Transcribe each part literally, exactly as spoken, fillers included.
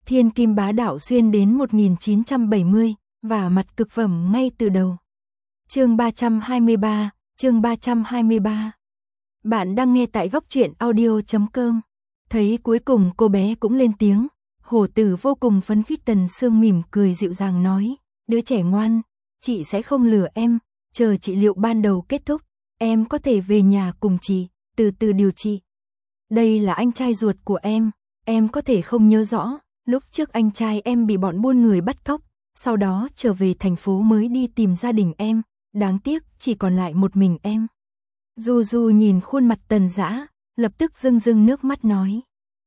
Thiên kim bá đạo xuyên đến một nghìn chín trăm bảy mươi, và mặt cực phẩm ngay từ đầu. Chương ba trăm hai mươi ba, chương ba trăm hai mươi ba. Bạn đang nghe tại góc truyện audio chấm com. Thấy cuối cùng cô bé cũng lên tiếng, hổ tử vô cùng phấn khích. Tần Sương mỉm cười dịu dàng nói, đứa trẻ ngoan, chị sẽ không lừa em, chờ trị liệu ban đầu kết thúc, em có thể về nhà cùng chị, từ từ điều trị. Đây là anh trai ruột của em, em có thể không nhớ rõ, lúc trước anh trai em bị bọn buôn người bắt cóc, sau đó trở về thành phố mới đi tìm gia đình em, đáng tiếc chỉ còn lại một mình em. Du Du nhìn khuôn mặt Tần Dã, lập tức rưng rưng nước mắt nói,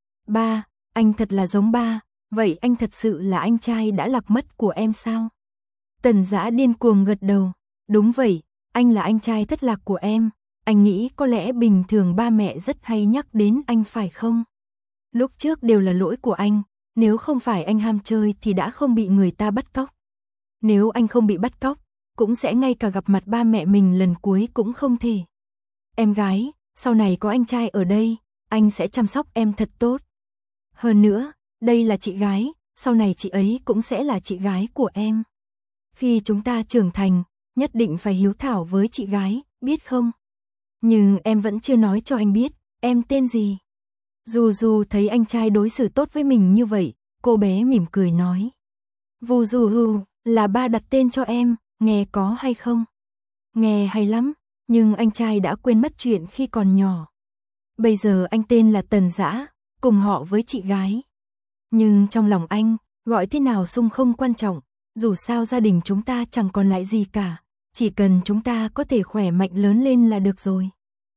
ba, anh thật là giống ba, vậy anh thật sự là anh trai đã lạc mất của em sao? Tần Dã điên cuồng gật đầu, đúng vậy, anh là anh trai thất lạc của em, anh nghĩ có lẽ bình thường ba mẹ rất hay nhắc đến anh phải không? Lúc trước đều là lỗi của anh, nếu không phải anh ham chơi thì đã không bị người ta bắt cóc. Nếu anh không bị bắt cóc, cũng sẽ ngay cả gặp mặt ba mẹ mình lần cuối cũng không thể. Em gái, sau này có anh trai ở đây, anh sẽ chăm sóc em thật tốt. Hơn nữa, đây là chị gái, sau này chị ấy cũng sẽ là chị gái của em. Khi chúng ta trưởng thành, nhất định phải hiếu thảo với chị gái, biết không? Nhưng em vẫn chưa nói cho anh biết, em tên gì? Du Du thấy anh trai đối xử tốt với mình như vậy, cô bé mỉm cười nói. Vu Du Hu, là ba đặt tên cho em, nghe có hay không? Nghe hay lắm, nhưng anh trai đã quên mất chuyện khi còn nhỏ. Bây giờ anh tên là Tần Dã, cùng họ với chị gái. Nhưng trong lòng anh, gọi thế nào Sung không quan trọng, dù sao gia đình chúng ta chẳng còn lại gì cả, chỉ cần chúng ta có thể khỏe mạnh lớn lên là được rồi.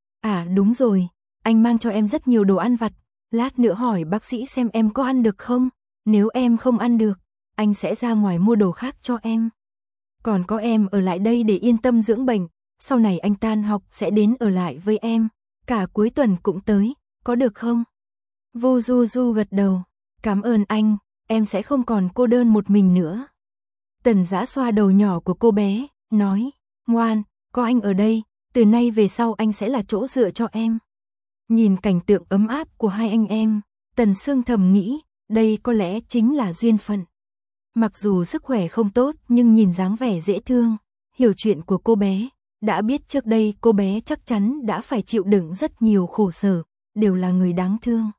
À đúng rồi, anh mang cho em rất nhiều đồ ăn vặt, lát nữa hỏi bác sĩ xem em có ăn được không, nếu em không ăn được, anh sẽ ra ngoài mua đồ khác cho em. Còn có em ở lại đây để yên tâm dưỡng bệnh, sau này anh tan học sẽ đến ở lại với em, cả cuối tuần cũng tới, có được không? Vu Du Du gật đầu, cảm ơn anh, em sẽ không còn cô đơn một mình nữa. Tần Dã xoa đầu nhỏ của cô bé, nói, ngoan, có anh ở đây, từ nay về sau anh sẽ là chỗ dựa cho em. Nhìn cảnh tượng ấm áp của hai anh em, Tần Sương thầm nghĩ, đây có lẽ chính là duyên phận. Mặc dù sức khỏe không tốt nhưng nhìn dáng vẻ dễ thương, hiểu chuyện của cô bé, đã biết trước đây cô bé chắc chắn đã phải chịu đựng rất nhiều khổ sở, đều là người đáng thương.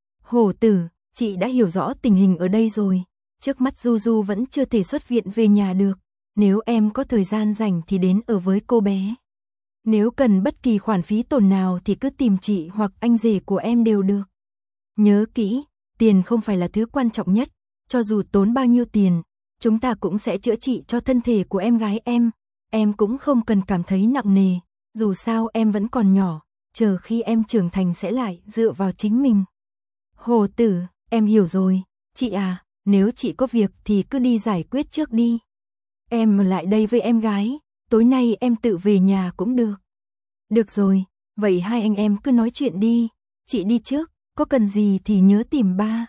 Hổ tử, chị đã hiểu rõ tình hình ở đây rồi, trước mắt Du Du vẫn chưa thể xuất viện về nhà được, nếu em có thời gian rảnh thì đến ở với cô bé. Nếu cần bất kỳ khoản phí tổn nào thì cứ tìm chị hoặc anh rể của em đều được. Nhớ kỹ, tiền không phải là thứ quan trọng nhất, cho dù tốn bao nhiêu tiền, chúng ta cũng sẽ chữa trị cho thân thể của em gái em, em cũng không cần cảm thấy nặng nề, dù sao em vẫn còn nhỏ, chờ khi em trưởng thành sẽ lại dựa vào chính mình. Hồ tử, em hiểu rồi, chị à, nếu chị có việc thì cứ đi giải quyết trước đi. Em ở lại đây với em gái, tối nay em tự về nhà cũng được. Được rồi, vậy hai anh em cứ nói chuyện đi, chị đi trước, có cần gì thì nhớ tìm ba.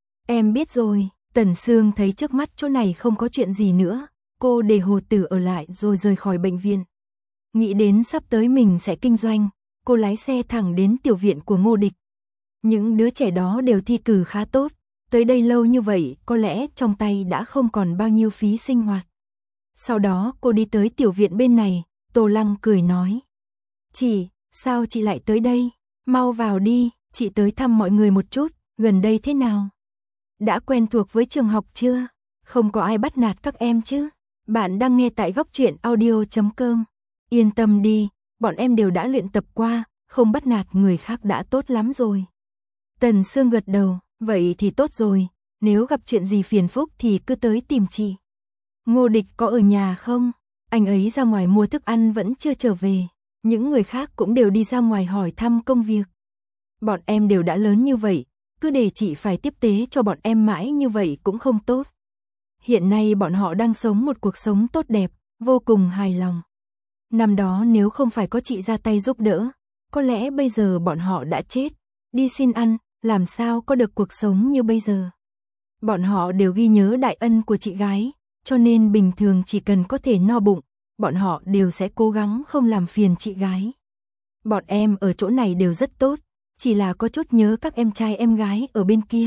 Em biết rồi. Tần Sương thấy trước mắt chỗ này không có chuyện gì nữa, cô để Hồ Tử ở lại rồi rời khỏi bệnh viện. Nghĩ đến sắp tới mình sẽ kinh doanh, cô lái xe thẳng đến tiểu viện của Ngô Địch. Những đứa trẻ đó đều thi cử khá tốt, tới đây lâu như vậy có lẽ trong tay đã không còn bao nhiêu phí sinh hoạt. Sau đó cô đi tới tiểu viện bên này, Tô Lăng cười nói. Chị, sao chị lại tới đây? Mau vào đi, chị tới thăm mọi người một chút, gần đây thế nào? Đã quen thuộc với trường học chưa? Không có ai bắt nạt các em chứ? Bạn đang nghe tại góc truyện audio chấm com. Yên tâm đi, bọn em đều đã luyện tập qua, không bắt nạt người khác đã tốt lắm rồi. Tần Sương gật đầu, vậy thì tốt rồi, nếu gặp chuyện gì phiền phức thì cứ tới tìm chị. Ngô Địch có ở nhà không? Anh ấy ra ngoài mua thức ăn vẫn chưa trở về, những người khác cũng đều đi ra ngoài hỏi thăm công việc. Bọn em đều đã lớn như vậy, cứ để chị phải tiếp tế cho bọn em mãi như vậy cũng không tốt. Hiện nay bọn họ đang sống một cuộc sống tốt đẹp, vô cùng hài lòng. Năm đó nếu không phải có chị ra tay giúp đỡ, có lẽ bây giờ bọn họ đã chết, đi xin ăn, làm sao có được cuộc sống như bây giờ. Bọn họ đều ghi nhớ đại ân của chị gái, cho nên bình thường chỉ cần có thể no bụng, bọn họ đều sẽ cố gắng không làm phiền chị gái. Bọn em ở chỗ này đều rất tốt, chỉ là có chút nhớ các em trai em gái ở bên kia,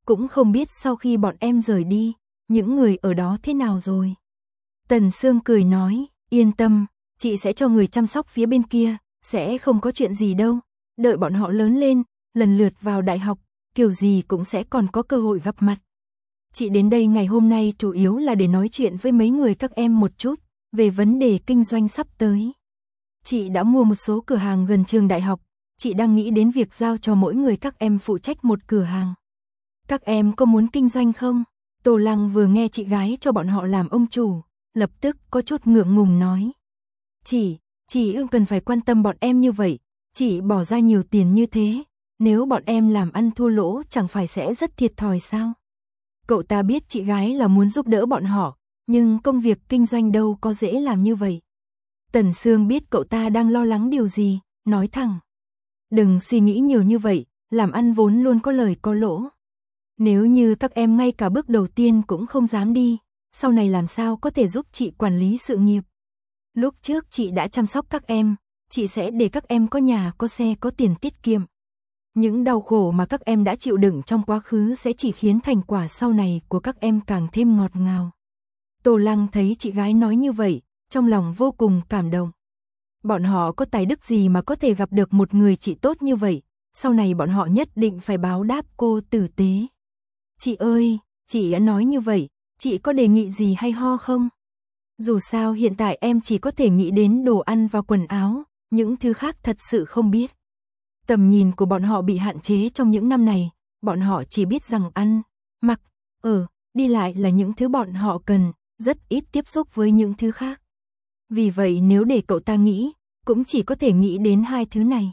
cũng không biết sau khi bọn em rời đi, những người ở đó thế nào rồi. Tần Sương cười nói, yên tâm, chị sẽ cho người chăm sóc phía bên kia, sẽ không có chuyện gì đâu, đợi bọn họ lớn lên, lần lượt vào đại học, kiểu gì cũng sẽ còn có cơ hội gặp mặt. Chị đến đây ngày hôm nay chủ yếu là để nói chuyện với mấy người các em một chút, về vấn đề kinh doanh sắp tới. Chị đã mua một số cửa hàng gần trường đại học, chị đang nghĩ đến việc giao cho mỗi người các em phụ trách một cửa hàng. Các em có muốn kinh doanh không? Tô Lăng vừa nghe chị gái cho bọn họ làm ông chủ, lập tức có chút ngượng ngùng nói. Chị, chị ưng cần phải quan tâm bọn em như vậy, chị bỏ ra nhiều tiền như thế, nếu bọn em làm ăn thua lỗ chẳng phải sẽ rất thiệt thòi sao? Cậu ta biết chị gái là muốn giúp đỡ bọn họ, nhưng công việc kinh doanh đâu có dễ làm như vậy. Tần Sương biết cậu ta đang lo lắng điều gì, nói thẳng. Đừng suy nghĩ nhiều như vậy, làm ăn vốn luôn có lời có lỗ. Nếu như các em ngay cả bước đầu tiên cũng không dám đi, sau này làm sao có thể giúp chị quản lý sự nghiệp. Lúc trước chị đã chăm sóc các em, chị sẽ để các em có nhà, có xe, có tiền tiết kiệm. Những đau khổ mà các em đã chịu đựng trong quá khứ sẽ chỉ khiến thành quả sau này của các em càng thêm ngọt ngào. Tô Lăng thấy chị gái nói như vậy, trong lòng vô cùng cảm động. Bọn họ có tài đức gì mà có thể gặp được một người chị tốt như vậy, sau này bọn họ nhất định phải báo đáp cô tử tế. Chị ơi, chị đã nói như vậy, chị có đề nghị gì hay ho không? Dù sao hiện tại em chỉ có thể nghĩ đến đồ ăn và quần áo, những thứ khác thật sự không biết. Tầm nhìn của bọn họ bị hạn chế trong những năm này, bọn họ chỉ biết rằng ăn, mặc, ở, đi lại là những thứ bọn họ cần, rất ít tiếp xúc với những thứ khác. Vì vậy nếu để cậu ta nghĩ, cũng chỉ có thể nghĩ đến hai thứ này.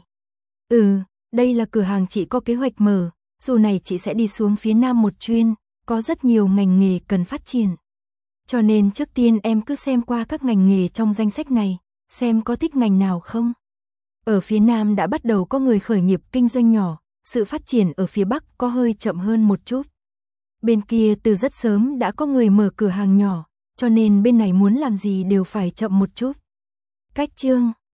Ừ, đây là cửa hàng chị có kế hoạch mở, dù này chị sẽ đi xuống phía Nam một chuyến, có rất nhiều ngành nghề cần phát triển. Cho nên trước tiên em cứ xem qua các ngành nghề trong danh sách này, xem có thích ngành nào không. Ở phía Nam đã bắt đầu có người khởi nghiệp kinh doanh nhỏ, sự phát triển ở phía Bắc có hơi chậm hơn một chút. Bên kia từ rất sớm đã có người mở cửa hàng nhỏ, cho nên bên này muốn làm gì đều phải chậm một chút. Cách chương